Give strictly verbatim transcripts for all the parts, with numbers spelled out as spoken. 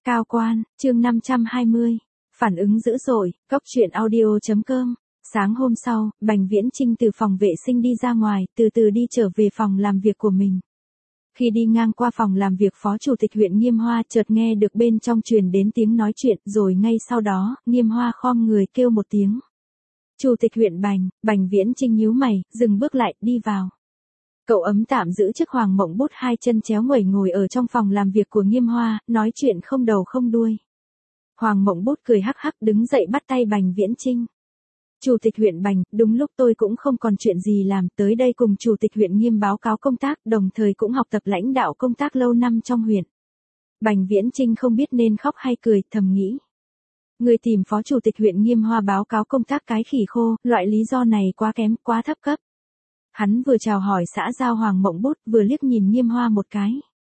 Cao quan, chương năm trăm hai mươi. Phản ứng dữ dội, góc truyện audio chấm com. Sáng hôm sau, Bành Viễn Chinh từ phòng vệ sinh đi ra ngoài, từ từ đi trở về phòng làm việc của mình. Khi đi ngang qua phòng làm việc Phó Chủ tịch huyện Nghiêm Hoa, chợt nghe được bên trong truyền đến tiếng nói chuyện, rồi ngay sau đó, Nghiêm Hoa khom người kêu một tiếng. Chủ tịch huyện Bành. Bành Viễn Chinh nhíu mày, dừng bước lại, đi vào. Cậu ấm tạm giữ chức Hoàng Mộng Bút hai chân chéo nguẩy ngồi ở trong phòng làm việc của Nghiêm Hoa, nói chuyện không đầu không đuôi. Hoàng Mộng Bút cười hắc hắc đứng dậy bắt tay Bành Viễn Chinh. Chủ tịch huyện Bành, đúng lúc tôi cũng không còn chuyện gì làm, tới đây cùng Chủ tịch huyện Nghiêm báo cáo công tác, đồng thời cũng học tập lãnh đạo công tác lâu năm trong huyện. Bành Viễn Chinh không biết nên khóc hay cười, thầm nghĩ. Người tìm Phó Chủ tịch huyện Nghiêm Hoa báo cáo công tác cái khỉ khô, loại lý do này quá kém, quá thấp cấp. Hắn vừa chào hỏi xã giao Hoàng Mộng Bút, vừa liếc nhìn Nghiêm Hoa một cái.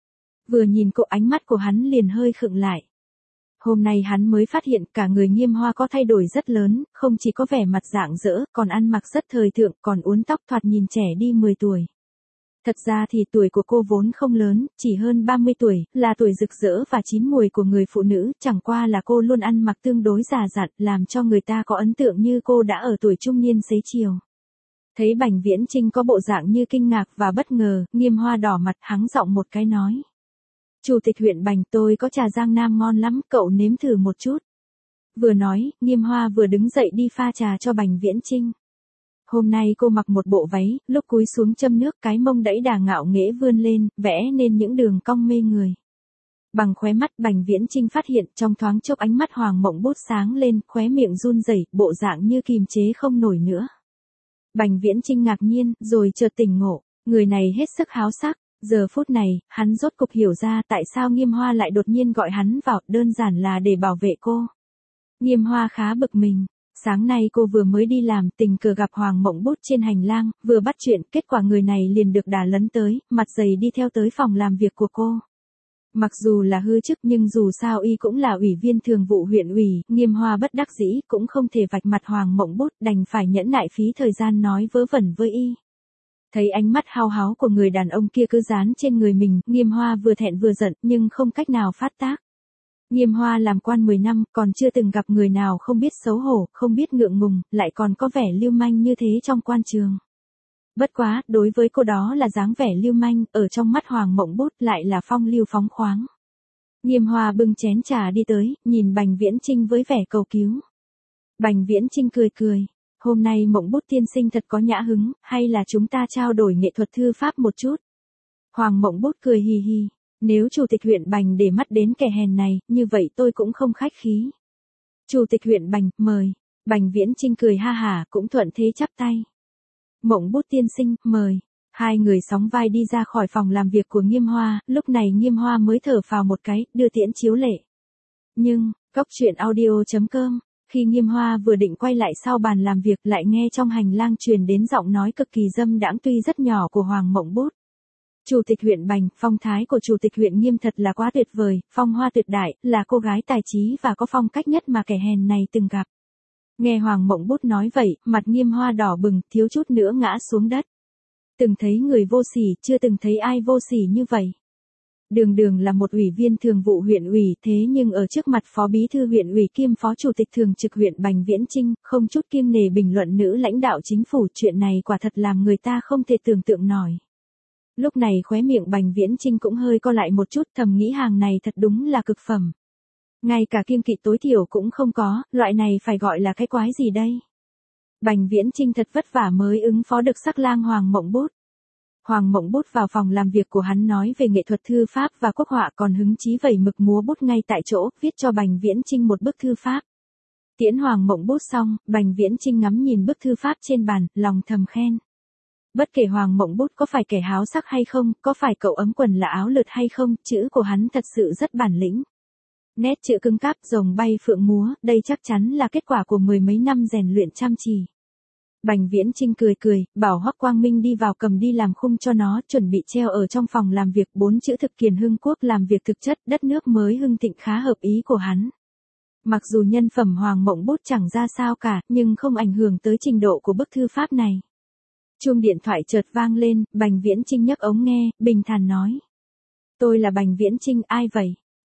Vừa nhìn cô, ánh mắt của hắn liền hơi khựng lại. Hôm nay hắn mới phát hiện cả người Nghiêm Hoa có thay đổi rất lớn, không chỉ có vẻ mặt rạng rỡ, còn ăn mặc rất thời thượng, còn uốn tóc thoạt nhìn trẻ đi mười tuổi. Thật ra thì tuổi của cô vốn không lớn, chỉ hơn ba mươi tuổi, là tuổi rực rỡ và chín muồi của người phụ nữ, chẳng qua là cô luôn ăn mặc tương đối già dặn, làm cho người ta có ấn tượng như cô đã ở tuổi trung niên xế chiều. Thấy Bành Viễn Chinh có bộ dạng như kinh ngạc và bất ngờ, Nghiêm Hoa đỏ mặt hắng giọng một cái nói. Chủ tịch huyện Bành, tôi có trà Giang Nam ngon lắm, cậu nếm thử một chút. Vừa nói, Nghiêm Hoa vừa đứng dậy đi pha trà cho Bành Viễn Chinh. Hôm nay cô mặc một bộ váy, lúc cúi xuống châm nước cái mông đẫy đà ngạo nghễ vươn lên, vẽ nên những đường cong mê người. Bằng khóe mắt Bành Viễn Chinh phát hiện trong thoáng chốc ánh mắt Hoàng Mộng Bút sáng lên, khóe miệng run rẩy, bộ dạng như kìm chế không nổi nữa. Bành Viễn Chinh ngạc nhiên, rồi chợt tỉnh ngộ, người này hết sức háo sắc, giờ phút này, hắn rốt cục hiểu ra tại sao Nghiêm Hoa lại đột nhiên gọi hắn vào, đơn giản là để bảo vệ cô. Nghiêm Hoa khá bực mình, sáng nay cô vừa mới đi làm, tình cờ gặp Hoàng Mộng Bút trên hành lang, vừa bắt chuyện, kết quả người này liền được đà lấn tới, mặt dày đi theo tới phòng làm việc của cô. Mặc dù là hư chức nhưng dù sao y cũng là ủy viên thường vụ huyện ủy, Nghiêm Hoa bất đắc dĩ cũng không thể vạch mặt Hoàng Mộng Bút, đành phải nhẫn nại phí thời gian nói vớ vẩn với y. Thấy ánh mắt hao háo của người đàn ông kia cứ dán trên người mình, Nghiêm Hoa vừa thẹn vừa giận nhưng không cách nào phát tác. Nghiêm Hoa làm quan mười năm, còn chưa từng gặp người nào không biết xấu hổ, không biết ngượng ngùng, lại còn có vẻ lưu manh như thế trong quan trường. Bất quá, đối với cô đó là dáng vẻ lưu manh, ở trong mắt Hoàng Mộng Bút lại là phong lưu phóng khoáng. Nghiêm Hoa bưng chén trà đi tới, nhìn Bành Viễn Chinh với vẻ cầu cứu. Bành Viễn Chinh cười cười, hôm nay Mộng Bút tiên sinh thật có nhã hứng, hay là chúng ta trao đổi nghệ thuật thư pháp một chút. Hoàng Mộng Bút cười hì hì, nếu Chủ tịch huyện Bành để mắt đến kẻ hèn này, như vậy tôi cũng không khách khí. Chủ tịch huyện Bành, mời. Bành Viễn Chinh cười ha hả, cũng thuận thế chắp tay. Mộng Bút tiên sinh, mời. Hai người sóng vai đi ra khỏi phòng làm việc của Nghiêm Hoa, lúc này Nghiêm Hoa mới thở phào một cái, đưa tiễn chiếu lệ. Nhưng, góc truyện audio chấm com, khi Nghiêm Hoa vừa định quay lại sau bàn làm việc lại nghe trong hành lang truyền đến giọng nói cực kỳ dâm đãng tuy rất nhỏ của Hoàng Mộng Bút. Chủ tịch huyện Bành, phong thái của Chủ tịch huyện Nghiêm thật là quá tuyệt vời, phong hoa tuyệt đại, là cô gái tài trí và có phong cách nhất mà kẻ hèn này từng gặp. Nghe Hoàng Mộng Bút nói vậy, mặt Nghiêm Hoa đỏ bừng, thiếu chút nữa ngã xuống đất. Từng thấy người vô sỉ, chưa từng thấy ai vô sỉ như vậy. Đường đường là một ủy viên thường vụ huyện ủy, thế nhưng ở trước mặt Phó Bí thư huyện ủy kiêm Phó Chủ tịch thường trực huyện Bành Viễn Chinh, không chút kiêng nể bình luận nữ lãnh đạo chính phủ, chuyện này quả thật làm người ta không thể tưởng tượng nổi. Lúc này khóe miệng Bành Viễn Chinh cũng hơi co lại một chút, thầm nghĩ hàng này thật đúng là cực phẩm. Ngay cả kiêng kỵ tối thiểu cũng không có, loại này phải gọi là cái quái gì đây? Bành Viễn Chinh thật vất vả mới ứng phó được sắc lang Hoàng Mộng Bút. Hoàng Mộng Bút vào phòng làm việc của hắn nói về nghệ thuật thư pháp và quốc họa, còn hứng chí vẩy mực múa bút ngay tại chỗ, viết cho Bành Viễn Chinh một bức thư pháp. Tiễn Hoàng Mộng Bút xong, Bành Viễn Chinh ngắm nhìn bức thư pháp trên bàn, lòng thầm khen. Bất kể Hoàng Mộng Bút có phải kẻ háo sắc hay không, có phải cậu ấm quần là áo lượt hay không, chữ của hắn thật sự rất bản lĩnh. Nét chữ cứng cáp, rồng bay phượng múa, đây chắc chắn là kết quả của mười mấy năm rèn luyện chăm chỉ. Bành Viễn Chinh cười cười, bảo Hoắc Quang Minh đi vào cầm đi làm khung cho nó, chuẩn bị treo ở trong phòng làm việc, bốn chữ thực kiền hưng quốc làm việc thực chất, đất nước mới hưng thịnh khá hợp ý của hắn. Mặc dù nhân phẩm Hoàng Mộng Bút chẳng ra sao cả, nhưng không ảnh hưởng tới trình độ của bức thư pháp này. Chuông điện thoại chợt vang lên, Bành Viễn Chinh nhấc ống nghe, bình thản nói. Tôi là Bành Viễn Chinh, ai vậy?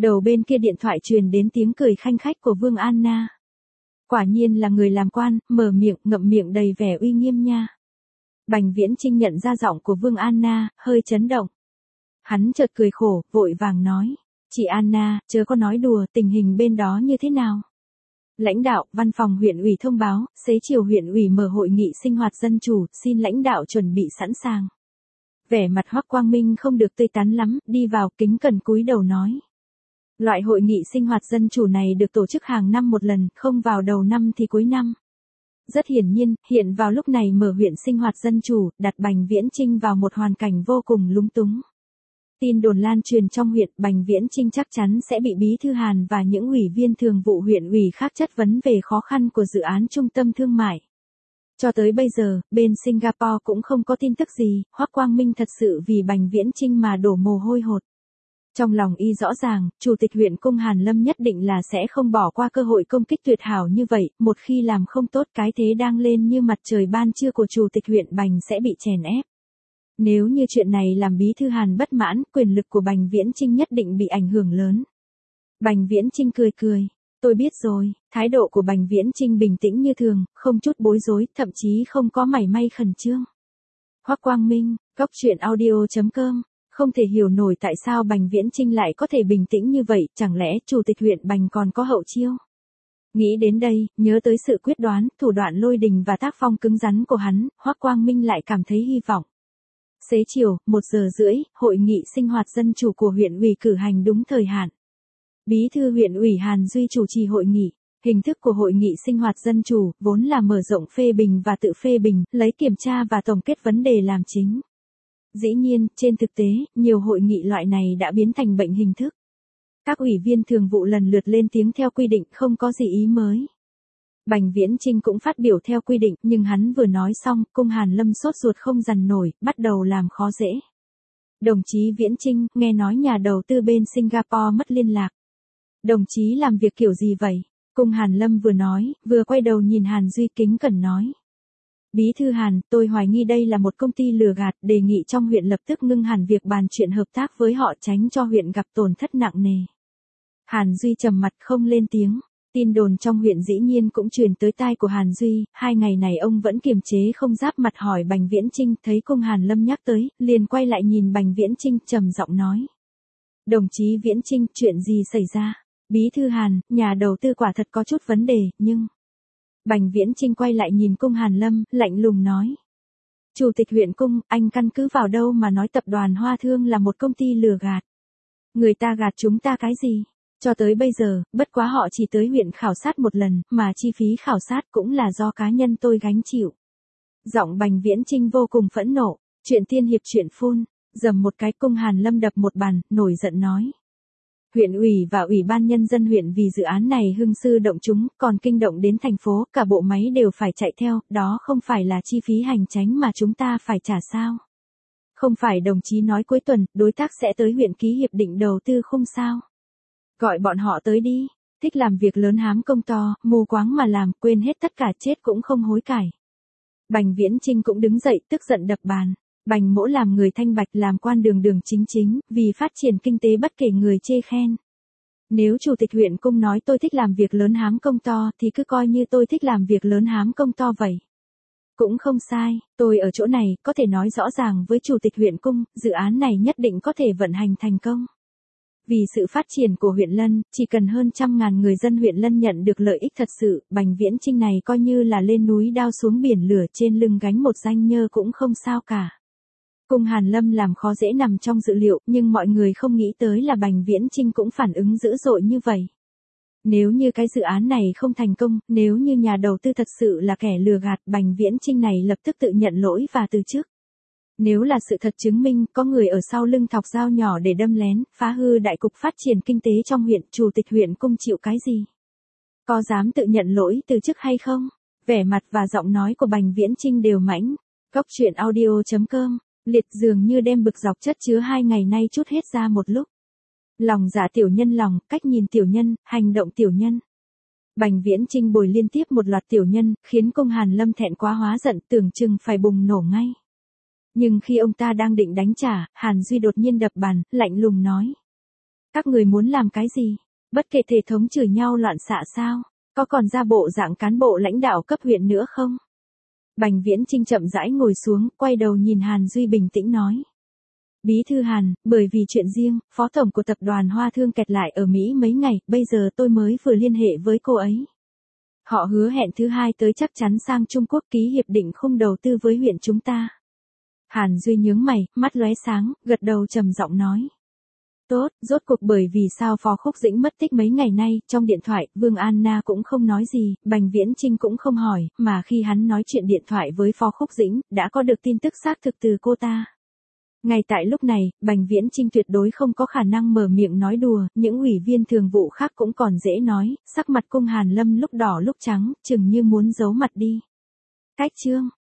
Đầu bên kia điện thoại truyền đến tiếng cười khanh khách của Vương Anna. Quả nhiên là người làm quan, mở miệng, ngậm miệng đầy vẻ uy nghiêm nha. Bành Viễn Chinh nhận ra giọng của Vương Anna, hơi chấn động. Hắn chợt cười khổ, vội vàng nói. Chị Anna, chớ có nói đùa, tình hình bên đó như thế nào? Lãnh đạo, văn phòng huyện ủy thông báo, xế chiều huyện ủy mở hội nghị sinh hoạt dân chủ, xin lãnh đạo chuẩn bị sẵn sàng. Vẻ mặt Hoắc Quang Minh không được tươi tắn lắm, đi vào kính cẩn cúi đầu nói. Loại hội nghị sinh hoạt dân chủ này được tổ chức hàng năm một lần, không vào đầu năm thì cuối năm. Rất hiển nhiên, hiện vào lúc này mở huyện sinh hoạt dân chủ, đặt Bành Viễn Chinh vào một hoàn cảnh vô cùng lúng túng. Tin đồn lan truyền trong huyện, Bành Viễn Chinh chắc chắn sẽ bị Bí thư Hàn và những ủy viên thường vụ huyện ủy khác chất vấn về khó khăn của dự án trung tâm thương mại. Cho tới bây giờ, bên Singapore cũng không có tin tức gì, Hoắc Quang Minh thật sự vì Bành Viễn Chinh mà đổ mồ hôi hột. Trong lòng y rõ ràng, Chủ tịch huyện Cung Hàn Lâm nhất định là sẽ không bỏ qua cơ hội công kích tuyệt hảo như vậy, một khi làm không tốt cái thế đang lên như mặt trời ban trưa của Chủ tịch huyện Bành sẽ bị chèn ép. Nếu như chuyện này làm Bí thư Hàn bất mãn, quyền lực của Bành Viễn Chinh nhất định bị ảnh hưởng lớn. Bành Viễn Chinh cười cười, tôi biết rồi, thái độ của Bành Viễn Chinh bình tĩnh như thường, không chút bối rối, thậm chí không có mảy may khẩn trương. Hoắc Quang Minh, Cóc Truyện Audio chấm com. Không thể hiểu nổi tại sao Bành Viễn Chinh lại có thể bình tĩnh như vậy, chẳng lẽ Chủ tịch huyện Bành còn có hậu chiêu? Nghĩ đến đây, nhớ tới sự quyết đoán, thủ đoạn lôi đình và tác phong cứng rắn của hắn, Hoắc Quang Minh lại cảm thấy hy vọng. Xế chiều, một giờ rưỡi, hội nghị sinh hoạt dân chủ của huyện ủy cử hành đúng thời hạn. Bí thư huyện ủy Hàn Duy chủ trì hội nghị. Hình thức của hội nghị sinh hoạt dân chủ, vốn là mở rộng phê bình và tự phê bình, lấy kiểm tra và tổng kết vấn đề làm chính. Dĩ nhiên, trên thực tế, nhiều hội nghị loại này đã biến thành bệnh hình thức. Các ủy viên thường vụ lần lượt lên tiếng theo quy định, không có gì ý mới. Bành Viễn Chinh cũng phát biểu theo quy định, nhưng hắn vừa nói xong, Cung Hàn Lâm sốt ruột không dằn nổi, bắt đầu làm khó dễ. Đồng chí Viễn Chinh, nghe nói nhà đầu tư bên Singapore mất liên lạc. Đồng chí làm việc kiểu gì vậy? Cung Hàn Lâm vừa nói, vừa quay đầu nhìn Hàn Duy kính cẩn nói. Bí thư Hàn, tôi hoài nghi đây là một công ty lừa gạt, đề nghị trong huyện lập tức ngưng hẳn việc bàn chuyện hợp tác với họ, tránh cho huyện gặp tổn thất nặng nề. Hàn Duy trầm mặt không lên tiếng. Tin đồn trong huyện dĩ nhiên cũng truyền tới tai của Hàn Duy, hai ngày này ông vẫn kiềm chế không giáp mặt hỏi Bành Viễn Chinh, thấy Cung Hàn Lâm nhắc tới, liền quay lại nhìn Bành Viễn Chinh trầm giọng nói. Đồng chí Viễn Chinh, chuyện gì xảy ra? Bí thư Hàn, nhà đầu tư quả thật có chút vấn đề, nhưng... Bành Viễn Chinh quay lại nhìn Cung Hàn Lâm, lạnh lùng nói. Chủ tịch huyện Cung, anh căn cứ vào đâu mà nói tập đoàn Hoa Thương là một công ty lừa gạt? Người ta gạt chúng ta cái gì? Cho tới bây giờ, bất quá họ chỉ tới huyện khảo sát một lần, mà chi phí khảo sát cũng là do cá nhân tôi gánh chịu. Giọng Bành Viễn Chinh vô cùng phẫn nộ, chuyện tiên hiệp chuyện phun, dầm một cái. Cung Hàn Lâm đập một bàn, nổi giận nói. Huyện ủy và ủy ban nhân dân huyện vì dự án này hưng sư động chúng, còn kinh động đến thành phố, cả bộ máy đều phải chạy theo, đó không phải là chi phí hành chánh mà chúng ta phải trả sao? Không phải đồng chí nói cuối tuần, đối tác sẽ tới huyện ký hiệp định đầu tư không sao? Gọi bọn họ tới đi, thích làm việc lớn hám công to, mù quáng mà làm, quên hết tất cả, chết cũng không hối cải. Bành Viễn Chinh cũng đứng dậy, tức giận đập bàn. Bành Mỗ làm người thanh bạch, làm quan đường đường chính chính, vì phát triển kinh tế bất kể người chê khen. Nếu Chủ tịch huyện Cung nói tôi thích làm việc lớn hám công to thì cứ coi như tôi thích làm việc lớn hám công to vậy. Cũng không sai, tôi ở chỗ này có thể nói rõ ràng với Chủ tịch huyện Cung, dự án này nhất định có thể vận hành thành công. Vì sự phát triển của huyện Lân, chỉ cần hơn trăm ngàn người dân huyện Lân nhận được lợi ích thật sự, Bành Viễn Chinh này coi như là lên núi đao xuống biển lửa, trên lưng gánh một danh nhơ cũng không sao cả. Cung Hàn Lâm làm khó dễ nằm trong dự liệu, nhưng mọi người không nghĩ tới là Bành Viễn Chinh cũng phản ứng dữ dội như vậy. Nếu như cái dự án này không thành công, nếu như nhà đầu tư thật sự là kẻ lừa gạt, Bành Viễn Chinh này lập tức tự nhận lỗi và từ chức. Nếu là sự thật chứng minh có người ở sau lưng thọc dao nhỏ để đâm lén, phá hư đại cục phát triển kinh tế trong huyện, Chủ tịch huyện Cung chịu cái gì? Có dám tự nhận lỗi từ chức hay không? Vẻ mặt và giọng nói của Bành Viễn Chinh đều mãnh. Cóc Truyện Audio chấm com. Liệt dường như đem bực dọc chất chứa hai ngày nay chút hết ra một lúc. Lòng dạ tiểu nhân lòng, cách nhìn tiểu nhân, hành động tiểu nhân. Bành Viễn Chinh bồi liên tiếp một loạt tiểu nhân, khiến Cung Hàn Lâm thẹn quá hóa giận, tưởng chừng phải bùng nổ ngay. Nhưng khi ông ta đang định đánh trả, Hàn Duy đột nhiên đập bàn, lạnh lùng nói. Các người muốn làm cái gì? Bất kể thể thống chửi nhau loạn xạ sao? Có còn ra bộ dạng cán bộ lãnh đạo cấp huyện nữa không? Bành Viễn Chinh chậm rãi ngồi xuống, quay đầu nhìn Hàn Duy bình tĩnh nói. Bí thư Hàn, bởi vì chuyện riêng, phó tổng của tập đoàn Hoa Thương kẹt lại ở Mỹ mấy ngày, bây giờ tôi mới vừa liên hệ với cô ấy. Họ hứa hẹn thứ hai tới chắc chắn sang Trung Quốc ký hiệp định khung đầu tư với huyện chúng ta. Hàn Duy nhướng mày, mắt lóe sáng, gật đầu trầm giọng nói. Tốt, rốt cuộc bởi vì sao Phó Khúc Dĩnh mất tích mấy ngày nay, trong điện thoại, Vương Anna cũng không nói gì, Bành Viễn Chinh cũng không hỏi, mà khi hắn nói chuyện điện thoại với Phó Khúc Dĩnh, đã có được tin tức xác thực từ cô ta. Ngay tại lúc này, Bành Viễn Chinh tuyệt đối không có khả năng mở miệng nói đùa, những ủy viên thường vụ khác cũng còn dễ nói, sắc mặt cung Hàn Lâm lúc đỏ lúc trắng, chừng như muốn giấu mặt đi. Cách chương